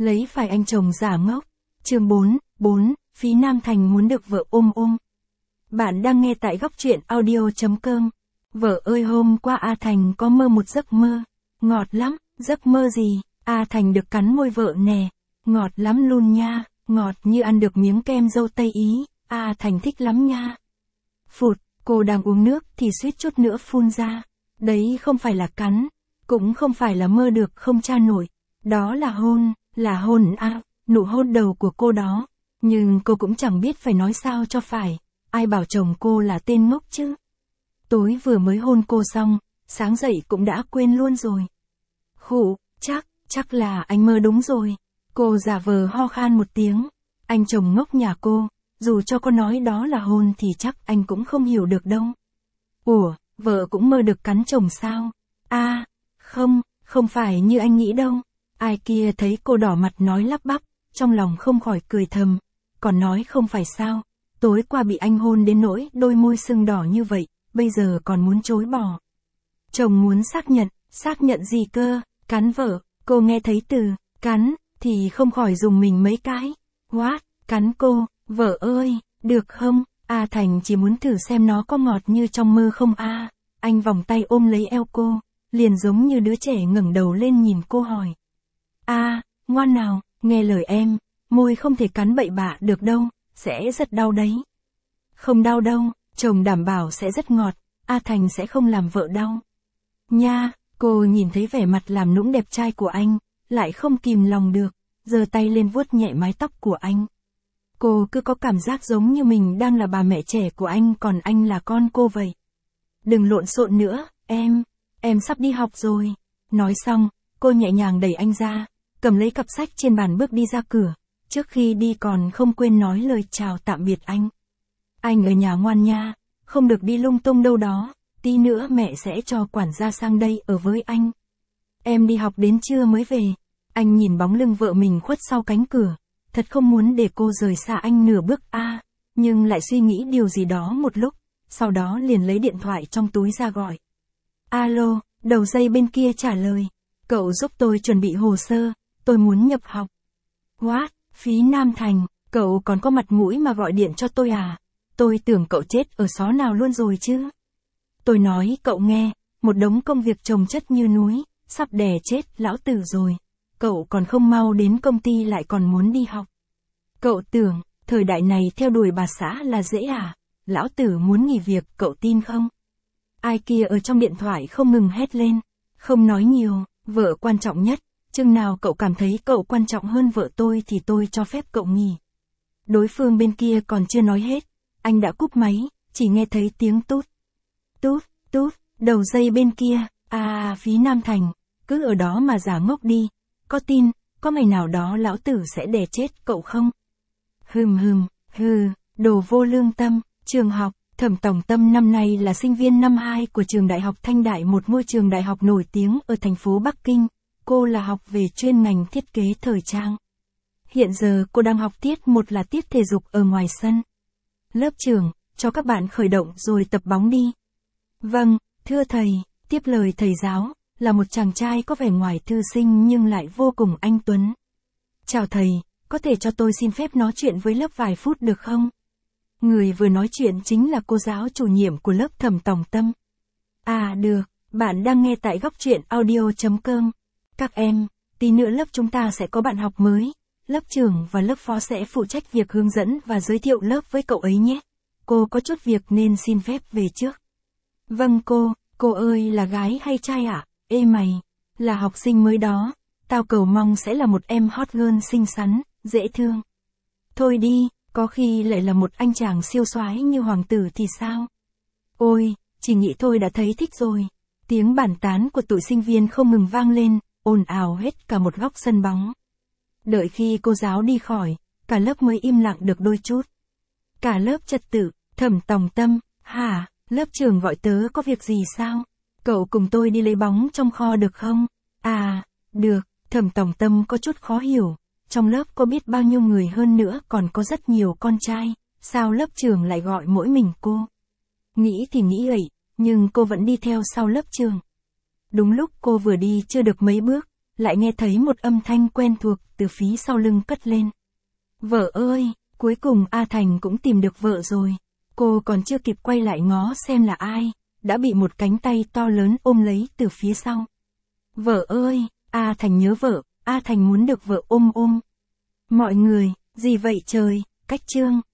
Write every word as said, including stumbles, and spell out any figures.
Lấy phải anh chồng giả ngốc. Chương bốn, bốn, phí Nam Thành muốn được vợ ôm ôm. Bạn đang nghe tại góc truyện audio chấm com. Vợ ơi, hôm qua A Thành có mơ một giấc mơ. Ngọt lắm. Giấc mơ gì? A Thành được cắn môi vợ nè. Ngọt lắm luôn nha. Ngọt như ăn được miếng kem dâu Tây Ý. A Thành thích lắm nha. Phụt, cô đang uống nước thì suýt chút nữa phun ra. Đấy không phải là cắn. Cũng không phải là mơ được không tra nổi. Đó là hôn, là hôn à, nụ hôn đầu của cô đó. Nhưng cô cũng chẳng biết phải nói sao cho phải. Ai bảo chồng cô là tên ngốc chứ. Tối vừa mới hôn cô xong, sáng dậy cũng đã quên luôn rồi. Khụ, chắc, chắc là anh mơ đúng rồi. Cô giả vờ ho khan một tiếng. Anh chồng ngốc nhà cô, dù cho cô nói đó là hôn thì chắc anh cũng không hiểu được đâu. Ủa, vợ cũng mơ được cắn chồng sao? À, không, không phải như anh nghĩ đâu. Ai kia thấy cô đỏ mặt nói lắp bắp, trong lòng không khỏi cười thầm. Còn nói không phải sao, tối qua bị anh hôn đến nỗi đôi môi sưng đỏ như vậy, bây giờ còn muốn chối bỏ. Chồng muốn xác nhận, xác nhận gì cơ? Cắn vợ. Cô nghe thấy từ cắn thì không khỏi dùng mình mấy cái. What? Cắn cô? Vợ ơi, được không? A Thành chỉ muốn thử xem nó có ngọt như trong mơ không a. À, anh vòng tay ôm lấy eo cô, liền giống như đứa trẻ ngẩng đầu lên nhìn cô hỏi. A, à, ngoan nào, nghe lời em, môi không thể cắn bậy bạ được đâu, sẽ rất đau đấy. Không đau đâu, chồng đảm bảo sẽ rất ngọt, A Thành sẽ không làm vợ đau. Nha, cô nhìn thấy vẻ mặt làm nũng đẹp trai của anh, lại không kìm lòng được, giơ tay lên vuốt nhẹ mái tóc của anh. Cô cứ có cảm giác giống như mình đang là bà mẹ trẻ của anh còn anh là con cô vậy. Đừng lộn xộn nữa, em, em sắp đi học rồi. Nói xong, cô nhẹ nhàng đẩy anh ra, cầm lấy cặp sách trên bàn bước đi ra cửa, trước khi đi còn không quên nói lời chào tạm biệt anh. Anh ở nhà ngoan nha, không được đi lung tung đâu đó, tí nữa mẹ sẽ cho quản gia sang đây ở với anh. Em đi học đến trưa mới về. Anh nhìn bóng lưng vợ mình khuất sau cánh cửa, thật không muốn để cô rời xa anh nửa bước a, à, nhưng lại suy nghĩ điều gì đó một lúc, sau đó liền lấy điện thoại trong túi ra gọi. Alo, đầu dây bên kia trả lời. Cậu giúp tôi chuẩn bị hồ sơ, tôi muốn nhập học. What? Phí Nam Thành, cậu còn có mặt mũi mà gọi điện cho tôi à? Tôi tưởng cậu chết ở xó nào luôn rồi chứ. Tôi nói cậu nghe, một đống công việc chồng chất như núi, sắp đè chết lão tử rồi. Cậu còn không mau đến công ty lại còn muốn đi học. Cậu tưởng, thời đại này theo đuổi bà xã là dễ à? Lão tử muốn nghỉ việc, cậu tin không? Ai kia ở trong điện thoại không ngừng hét lên. Không nói nhiều, vợ quan trọng nhất, chừng nào cậu cảm thấy cậu quan trọng hơn vợ tôi thì tôi cho phép cậu nghỉ. Đối phương bên kia còn chưa nói hết, anh đã cúp máy, chỉ nghe thấy tiếng tút. Tút, tút, đầu dây bên kia, à Phí Nam Thành, cứ ở đó mà giả ngốc đi. Có tin, có ngày nào đó lão tử sẽ đè chết cậu không? Hừm hừm, hừ, đồ vô lương tâm. Trường học, Thẩm Tổng Tâm năm nay là sinh viên năm hai của trường Đại học Thanh Đại, một ngôi trường đại học nổi tiếng ở thành phố Bắc Kinh. Cô là học về chuyên ngành thiết kế thời trang. Hiện giờ cô đang học tiết một là tiết thể dục ở ngoài sân. Lớp trưởng, cho các bạn khởi động rồi tập bóng đi. Vâng, thưa thầy, tiếp lời thầy giáo, là một chàng trai có vẻ ngoài thư sinh nhưng lại vô cùng anh tuấn. Chào thầy, có thể cho tôi xin phép nói chuyện với lớp vài phút được không? Người vừa nói chuyện chính là cô giáo chủ nhiệm của lớp Thẩm Tổng Tâm. À được, bạn đang nghe tại góc truyện audio chấm com. Các em, tí nữa lớp chúng ta sẽ có bạn học mới. Lớp trưởng và lớp phó sẽ phụ trách việc hướng dẫn và giới thiệu lớp với cậu ấy nhé. Cô có chút việc nên xin phép về trước. Vâng cô, cô ơi là gái hay trai ạ? À? Ê mày, là học sinh mới đó. Tao cầu mong sẽ là một em hot girl xinh xắn, dễ thương. Thôi đi, có khi lại là một anh chàng siêu soái như hoàng tử thì sao? Ôi, chỉ nghĩ thôi đã thấy thích rồi. Tiếng bàn tán của tụi sinh viên không ngừng vang lên, ồn ào hết cả một góc sân bóng. Đợi khi cô giáo đi khỏi, cả lớp mới im lặng được đôi chút. Cả lớp trật tự, Thẩm Tổng Tâm, hả, lớp trưởng gọi tớ có việc gì sao? Cậu cùng tôi đi lấy bóng trong kho được không? À, được, Thẩm Tổng Tâm có chút khó hiểu. Trong lớp có biết bao nhiêu người hơn nữa còn có rất nhiều con trai, sao lớp trưởng lại gọi mỗi mình cô? Nghĩ thì nghĩ vậy, nhưng cô vẫn đi theo sau lớp trưởng. Đúng lúc cô vừa đi chưa được mấy bước, lại nghe thấy một âm thanh quen thuộc từ phía sau lưng cất lên. Vợ ơi, cuối cùng A Thành cũng tìm được vợ rồi. Cô còn chưa kịp quay lại ngó xem là ai, đã bị một cánh tay to lớn ôm lấy từ phía sau. Vợ ơi, A Thành nhớ vợ, A Thành muốn được vợ ôm ôm. Mọi người, gì vậy trời, cách chương.